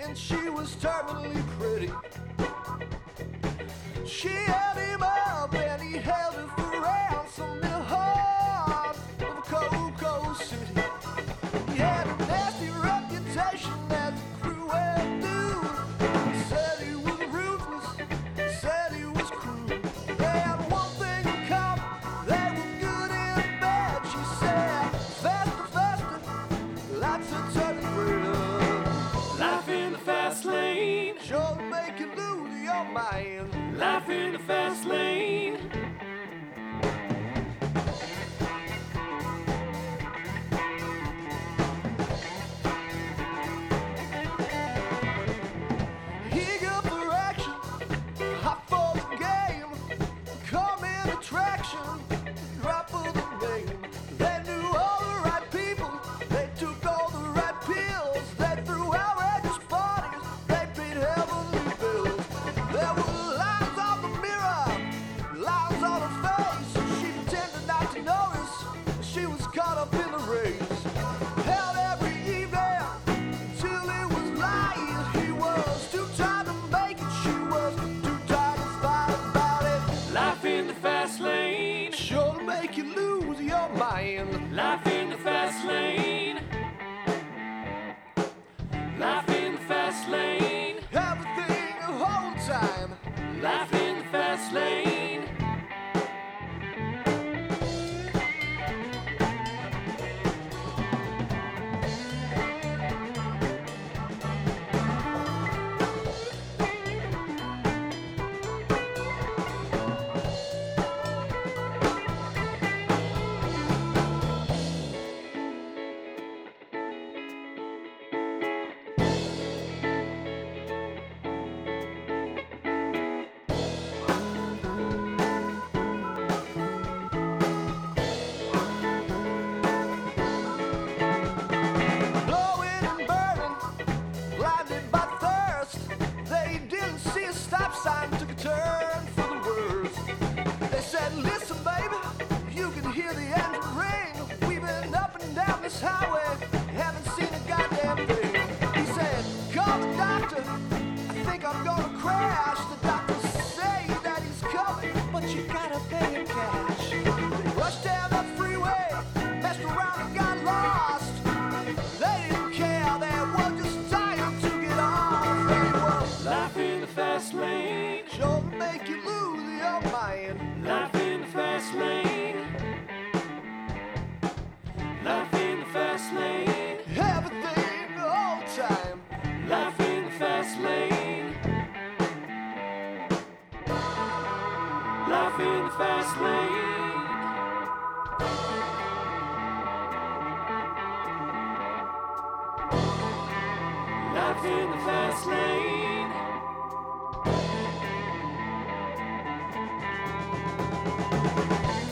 and she was terminally pretty. She held him up and he held her for ransom in the heart of a cold, cold city. He had a nasty reputation as a cruel dude. Said he was ruthless, said he was cruel. They had one thing in common, they were good and bad. She said, faster, faster, lots of turning red. Life in the fast lane, Sure to make you lose your mind. life in the fast lane. Eager for action, hot for the game, coming attraction, drop of the name. They knew all the right people, they took all the right pills, they threw outrageous parties, they paid heavenly bills. There were lines on the mirror, lines on her face. She pretended not to notice, she was caught up in the race. Held every evening till it was light. He was too tired to make it, she was too tired to fight about it. Life in the fast lane, Sure to make you lose your mind. life in the fast lane. Life in the fast lane, Everything the whole time. life in the fast lane. Blowing and burning, blinded by thirst. They didn't see a stop sign, took a turn for the worst. They said, listen, baby, you can hear the engine ring. We've been up and down this highway, haven't seen a goddamn thing. He said, call the doctor, I think I'm gonna crash. The doctors say that he's coming, but you gotta pay him cash. They rushed down that freeway, messed around and got lost. They didn't care, they were just tired to get off. They were Life in the fast lane, sure to make you lose your mind. life in the fast lane. Life in the fast lane, Everything the whole time. life in the fast lane. Life in the fast lane. Life in the fast lane.